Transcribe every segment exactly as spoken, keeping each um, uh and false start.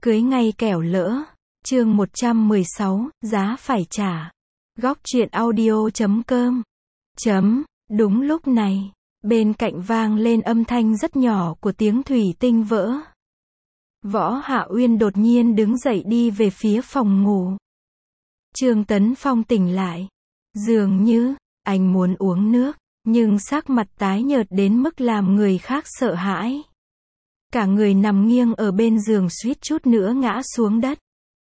Cưới ngay kẻo lỡ. Chương một trăm mười sáu, giá phải trả. Góc truyện audio chấm com. Chấm, đúng lúc này, bên cạnh vang lên âm thanh rất nhỏ của tiếng thủy tinh vỡ. Võ Hạ Uyên đột nhiên đứng dậy đi về phía phòng ngủ. Trương Tấn Phong tỉnh lại. Dường như, anh muốn uống nước, nhưng sắc mặt tái nhợt đến mức làm người khác sợ hãi. Cả người nằm nghiêng ở bên giường suýt chút nữa ngã xuống đất.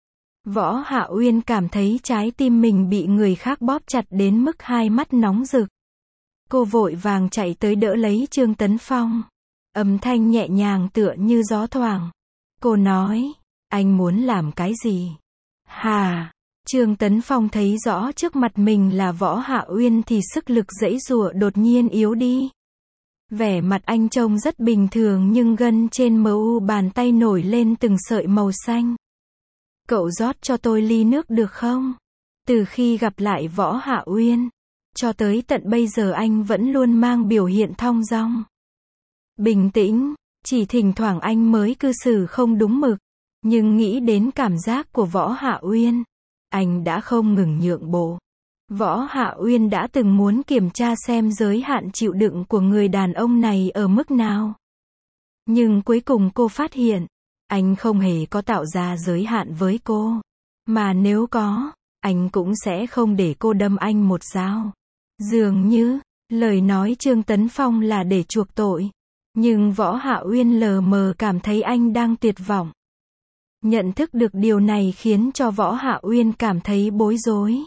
Võ Hạ Uyên cảm thấy trái tim mình bị người khác bóp chặt đến mức hai mắt nóng rực. Cô vội vàng chạy tới đỡ lấy Trương Tấn Phong. Âm thanh nhẹ nhàng tựa như gió thoảng. Cô nói, anh muốn làm cái gì? Hà! Trương Tấn Phong thấy rõ trước mặt mình là Võ Hạ Uyên thì sức lực giãy giụa đột nhiên yếu đi. Vẻ mặt anh trông rất bình thường nhưng gân trên mu bàn tay nổi lên từng sợi màu xanh. Cậu rót cho tôi ly nước được không? Từ khi gặp lại Võ Hạ Uyên, cho tới tận bây giờ anh vẫn luôn mang biểu hiện thong dong, bình tĩnh, chỉ thỉnh thoảng anh mới cư xử không đúng mực. Nhưng nghĩ đến cảm giác của Võ Hạ Uyên, anh đã không ngừng nhượng bộ. Võ Hạ Uyên đã từng muốn kiểm tra xem giới hạn chịu đựng của người đàn ông này ở mức nào. Nhưng cuối cùng cô phát hiện, anh không hề có tạo ra giới hạn với cô. Mà nếu có, anh cũng sẽ không để cô đâm anh một dao. Dường như, lời nói Trương Tấn Phong là để chuộc tội. Nhưng Võ Hạ Uyên lờ mờ cảm thấy anh đang tuyệt vọng. Nhận thức được điều này khiến cho Võ Hạ Uyên cảm thấy bối rối.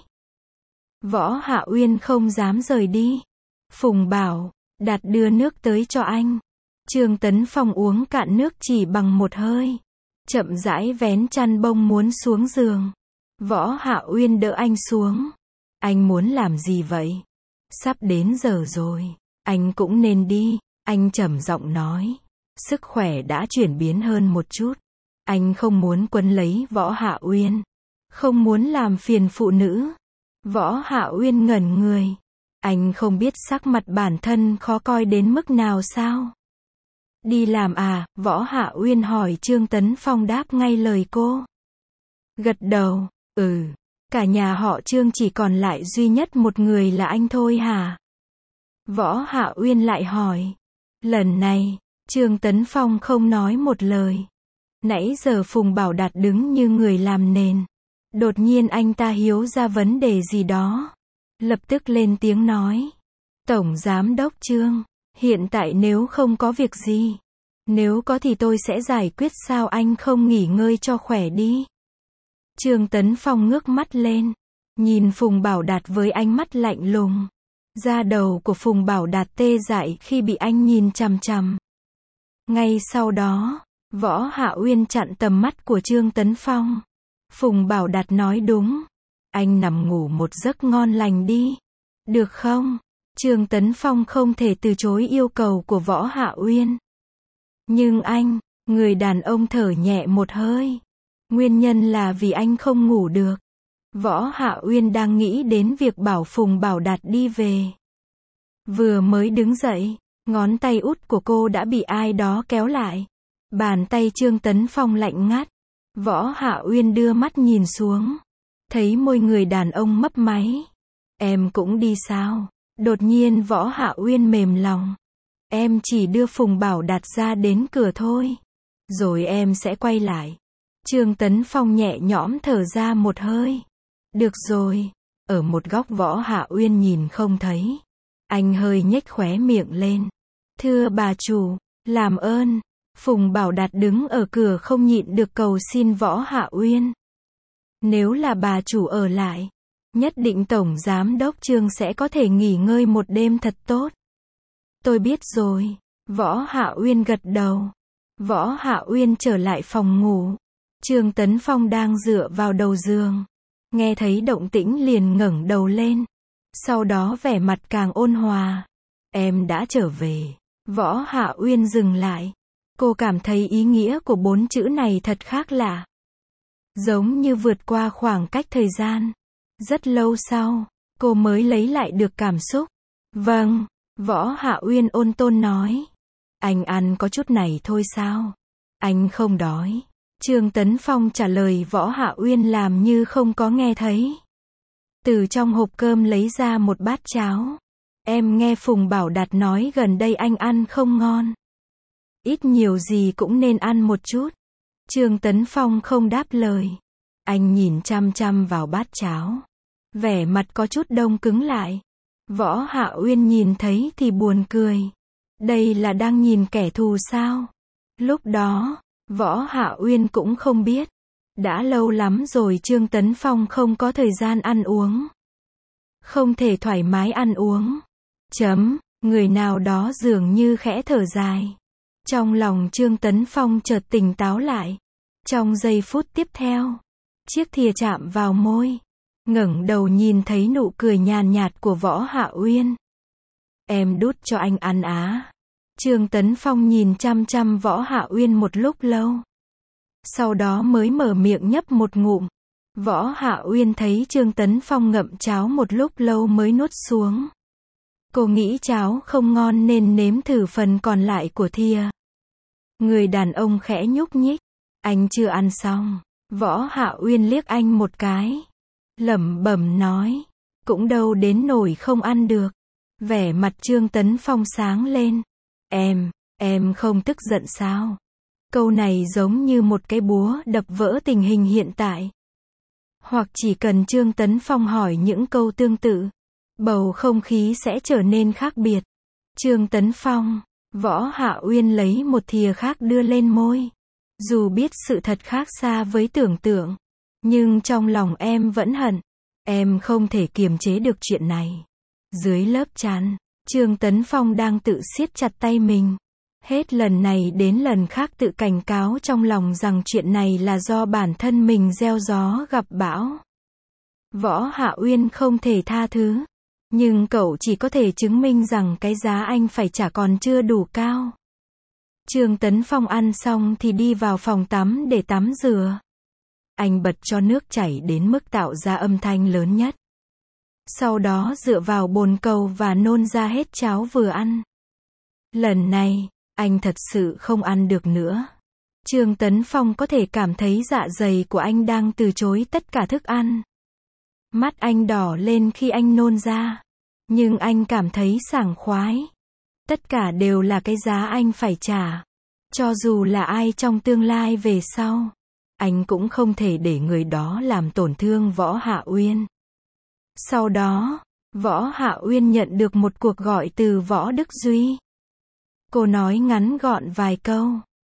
Võ Hạ Uyên không dám rời đi. Phùng bảo, Đạt đưa nước tới cho anh. Trương Tấn Phong uống cạn nước chỉ bằng một hơi. Chậm rãi vén chăn bông muốn xuống giường. Võ Hạ Uyên đỡ anh xuống. Anh muốn làm gì vậy? Sắp đến giờ rồi. Anh cũng nên đi. Anh trầm giọng nói. Sức khỏe đã chuyển biến hơn một chút. Anh không muốn quấn lấy Võ Hạ Uyên. Không muốn làm phiền phụ nữ. Võ Hạ Uyên ngẩn người. Anh không biết sắc mặt bản thân khó coi đến mức nào sao? Đi làm à? Võ Hạ Uyên hỏi. Trương Tấn Phong đáp ngay lời cô. Gật đầu. Ừ. Cả nhà họ Trương chỉ còn lại duy nhất một người là anh thôi hả? Võ Hạ Uyên lại hỏi. Lần này, Trương Tấn Phong không nói một lời. Nãy giờ Phùng Bảo Đạt đứng như người làm nền. Đột nhiên anh ta hiểu ra vấn đề gì đó. Lập tức lên tiếng nói. Tổng Giám đốc Trương, hiện tại nếu không có việc gì, nếu có thì tôi sẽ giải quyết. Sao anh không nghỉ ngơi cho khỏe đi? Trương Tấn Phong ngước mắt lên, nhìn Phùng Bảo Đạt với ánh mắt lạnh lùng. Da đầu của Phùng Bảo Đạt tê dại khi bị anh nhìn chằm chằm. Ngay sau đó, Võ Hạ Uyên chặn tầm mắt của Trương Tấn Phong. Phùng Bảo Đạt nói đúng. Anh nằm ngủ một giấc ngon lành đi. Được không? Trương Tấn Phong không thể từ chối yêu cầu của Võ Hạ Uyên. Nhưng anh, người đàn ông thở nhẹ một hơi. Nguyên nhân là vì anh không ngủ được. Võ Hạ Uyên đang nghĩ đến việc bảo Phùng Bảo Đạt đi về. Vừa mới đứng dậy, ngón tay út của cô đã bị ai đó kéo lại. Bàn tay Trương Tấn Phong lạnh ngắt. Võ Hạ Uyên đưa mắt nhìn xuống. Thấy môi người đàn ông mấp máy. Em cũng đi sao? Đột nhiên Võ Hạ Uyên mềm lòng. Em chỉ đưa Phùng Bảo Đạt ra đến cửa thôi. Rồi em sẽ quay lại. Trương Tấn Phong nhẹ nhõm thở ra một hơi. Được rồi. Ở một góc Võ Hạ Uyên nhìn không thấy. Anh hơi nhếch khóe miệng lên. Thưa bà chủ, làm ơn. Phùng Bảo Đạt đứng ở cửa không nhịn được cầu xin Võ Hạ Uyên. Nếu là bà chủ ở lại, nhất định Tổng Giám đốc Trương sẽ có thể nghỉ ngơi một đêm thật tốt. Tôi biết rồi. Võ Hạ Uyên gật đầu. Võ Hạ Uyên trở lại phòng ngủ. Trương Tấn Phong đang dựa vào đầu giường. Nghe thấy động tĩnh liền ngẩng đầu lên. Sau đó vẻ mặt càng ôn hòa. Em đã trở về. Võ Hạ Uyên dừng lại. Cô cảm thấy ý nghĩa của bốn chữ này thật khác lạ. Giống như vượt qua khoảng cách thời gian. Rất lâu sau, cô mới lấy lại được cảm xúc. Vâng, Võ Hạ Uyên ôn tồn nói. Anh ăn có chút này thôi sao? Anh không đói. Trương Tấn Phong trả lời Võ Hạ Uyên làm như không có nghe thấy. Từ trong hộp cơm lấy ra một bát cháo. Em nghe Phùng Bảo Đạt nói gần đây anh ăn không ngon. Ít nhiều gì cũng nên ăn một chút. Trương Tấn Phong không đáp lời. Anh nhìn chăm chăm vào bát cháo. Vẻ mặt có chút đông cứng lại. Võ Hạ Uyên nhìn thấy thì buồn cười. Đây là đang nhìn kẻ thù sao? Lúc đó, Võ Hạ Uyên cũng không biết. Đã lâu lắm rồi Trương Tấn Phong không có thời gian ăn uống. Không thể thoải mái ăn uống. Chấm, người nào đó dường như khẽ thở dài. Trong lòng Trương Tấn Phong chợt tỉnh táo lại. Trong giây phút tiếp theo, chiếc thìa chạm vào môi. Ngẩng đầu nhìn thấy nụ cười nhàn nhạt của Võ Hạ Uyên. Em đút cho anh ăn á. Trương Tấn Phong nhìn chăm chăm Võ Hạ Uyên một lúc lâu. Sau đó mới mở miệng nhấp một ngụm. Võ Hạ Uyên thấy Trương Tấn Phong ngậm cháo một lúc lâu mới nuốt xuống. Cô nghĩ cháo không ngon nên nếm thử phần còn lại của thìa. Người đàn ông khẽ nhúc nhích. Anh chưa ăn xong. Võ Hạ Uyên liếc anh một cái. Lẩm bẩm nói. Cũng đâu đến nổi không ăn được. Vẻ mặt Trương Tấn Phong sáng lên. Em, em không tức giận sao? Câu này giống như một cái búa đập vỡ tình hình hiện tại. Hoặc chỉ cần Trương Tấn Phong hỏi những câu tương tự, bầu không khí sẽ trở nên khác biệt. Trương Tấn Phong, Võ Hạ Uyên lấy một thìa khác đưa lên môi. Dù biết sự thật khác xa với tưởng tượng, nhưng trong lòng em vẫn hận. Em không thể kiềm chế được chuyện này. Dưới lớp chắn, Trương Tấn Phong đang tự siết chặt tay mình. Hết lần này đến lần khác tự cảnh cáo trong lòng rằng chuyện này là do bản thân mình gieo gió gặp bão. Võ Hạ Uyên không thể tha thứ. Nhưng cậu chỉ có thể chứng minh rằng cái giá anh phải trả còn chưa đủ cao. Trương Tấn Phong ăn xong thì đi vào phòng tắm để tắm rửa. Anh bật cho nước chảy đến mức tạo ra âm thanh lớn nhất. Sau đó dựa vào bồn cầu và nôn ra hết cháo vừa ăn. Lần này, anh thật sự không ăn được nữa. Trương Tấn Phong có thể cảm thấy dạ dày của anh đang từ chối tất cả thức ăn. Mắt anh đỏ lên khi anh nôn ra. Nhưng anh cảm thấy sảng khoái. Tất cả đều là cái giá anh phải trả. Cho dù là ai trong tương lai về sau, anh cũng không thể để người đó làm tổn thương Võ Hạ Uyên. Sau đó, Võ Hạ Uyên nhận được một cuộc gọi từ Võ Đức Duy. Cô nói ngắn gọn vài câu.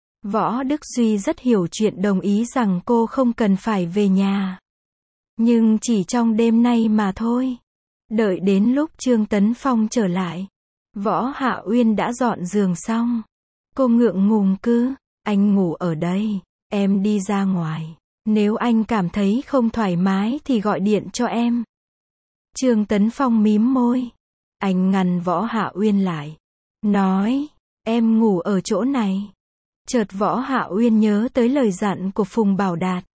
Võ Đức Duy rất hiểu chuyện, đồng ý rằng cô không cần phải về nhà. Nhưng chỉ trong đêm nay mà thôi. Đợi đến lúc Trương Tấn Phong trở lại, Võ Hạ Uyên đã dọn giường xong. Cô ngượng ngùng cứ, anh ngủ ở đây, em đi ra ngoài. Nếu anh cảm thấy không thoải mái thì gọi điện cho em. Trương Tấn Phong mím môi. Anh ngăn Võ Hạ Uyên lại. Nói, em ngủ ở chỗ này. Chợt Võ Hạ Uyên nhớ tới lời dặn của Phùng Bảo Đạt.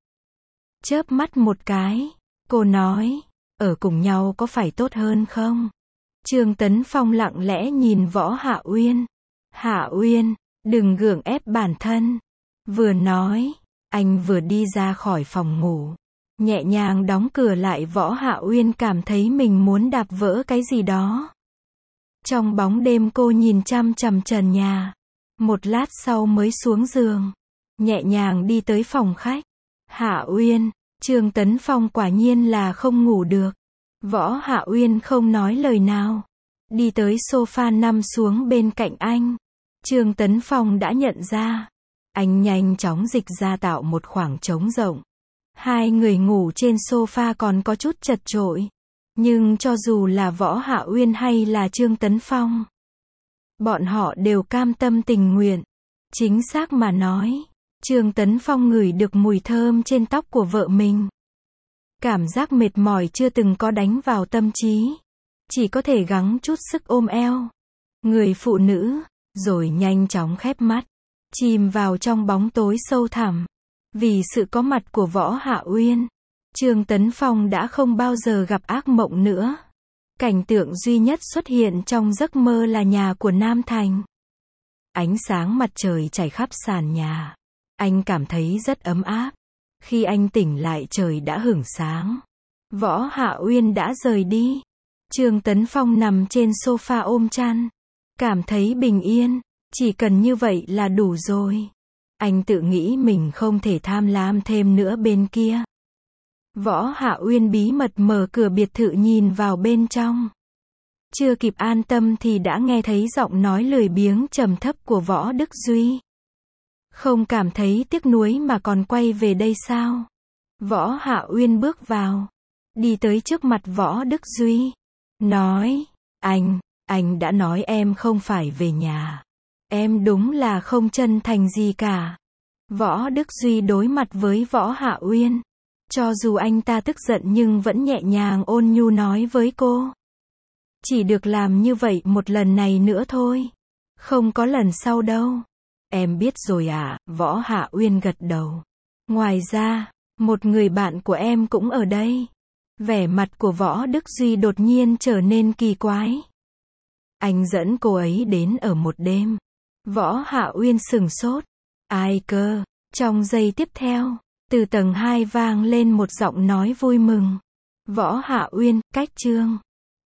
Chớp mắt một cái, cô nói, ở cùng nhau có phải tốt hơn không? Trương Tấn Phong lặng lẽ nhìn Võ Hạ Uyên. Hạ Uyên, đừng gượng ép bản thân. Vừa nói, anh vừa đi ra khỏi phòng ngủ. Nhẹ nhàng đóng cửa lại. Võ Hạ Uyên cảm thấy mình muốn đạp vỡ cái gì đó. Trong bóng đêm cô nhìn chăm chằm trần nhà. Một lát sau mới xuống giường. Nhẹ nhàng đi tới phòng khách. Hạ Uyên, Trương Tấn Phong quả nhiên là không ngủ được. Võ Hạ Uyên không nói lời nào. Đi tới sofa nằm xuống bên cạnh anh. Trương Tấn Phong đã nhận ra. Anh nhanh chóng dịch ra tạo một khoảng trống rộng. Hai người ngủ trên sofa còn có chút chật chội. Nhưng cho dù là Võ Hạ Uyên hay là Trương Tấn Phong, bọn họ đều cam tâm tình nguyện. Chính xác mà nói, Trương Tấn Phong ngửi được mùi thơm trên tóc của vợ mình. Cảm giác mệt mỏi chưa từng có đánh vào tâm trí. Chỉ có thể gắng chút sức ôm eo người phụ nữ, rồi nhanh chóng khép mắt, chìm vào trong bóng tối sâu thẳm. Vì sự có mặt của Võ Hạ Uyên, Trương Tấn Phong đã không bao giờ gặp ác mộng nữa. Cảnh tượng duy nhất xuất hiện trong giấc mơ là nhà của Nam Thành. Ánh sáng mặt trời chảy khắp sàn nhà. Anh cảm thấy rất ấm áp. Khi anh tỉnh lại trời đã hửng sáng. Võ Hạ Uyên đã rời đi. Trương Tấn Phong nằm trên sofa ôm chăn. Cảm thấy bình yên. Chỉ cần như vậy là đủ rồi. Anh tự nghĩ mình không thể tham lam thêm nữa bên kia. Võ Hạ Uyên bí mật mở cửa biệt thự nhìn vào bên trong. Chưa kịp an tâm thì đã nghe thấy giọng nói lười biếng trầm thấp của Võ Đức Duy. Không cảm thấy tiếc nuối mà còn quay về đây sao? Võ Hạ Uyên bước vào. Đi tới trước mặt Võ Đức Duy. Nói, anh, anh đã nói em không phải về nhà. Em đúng là không chân thành gì cả. Võ Đức Duy đối mặt với Võ Hạ Uyên. Cho dù anh ta tức giận nhưng vẫn nhẹ nhàng ôn nhu nói với cô. Chỉ được làm như vậy một lần này nữa thôi. Không có lần sau đâu. Em biết rồi à, Võ Hạ Uyên gật đầu. Ngoài ra, một người bạn của em cũng ở đây. Vẻ mặt của Võ Đức Duy đột nhiên trở nên kỳ quái. Anh dẫn cô ấy đến ở một đêm. Võ Hạ Uyên sừng sốt. Ai cơ? Trong giây tiếp theo, từ tầng hai vang lên một giọng nói vui mừng. Võ Hạ Uyên, cách chương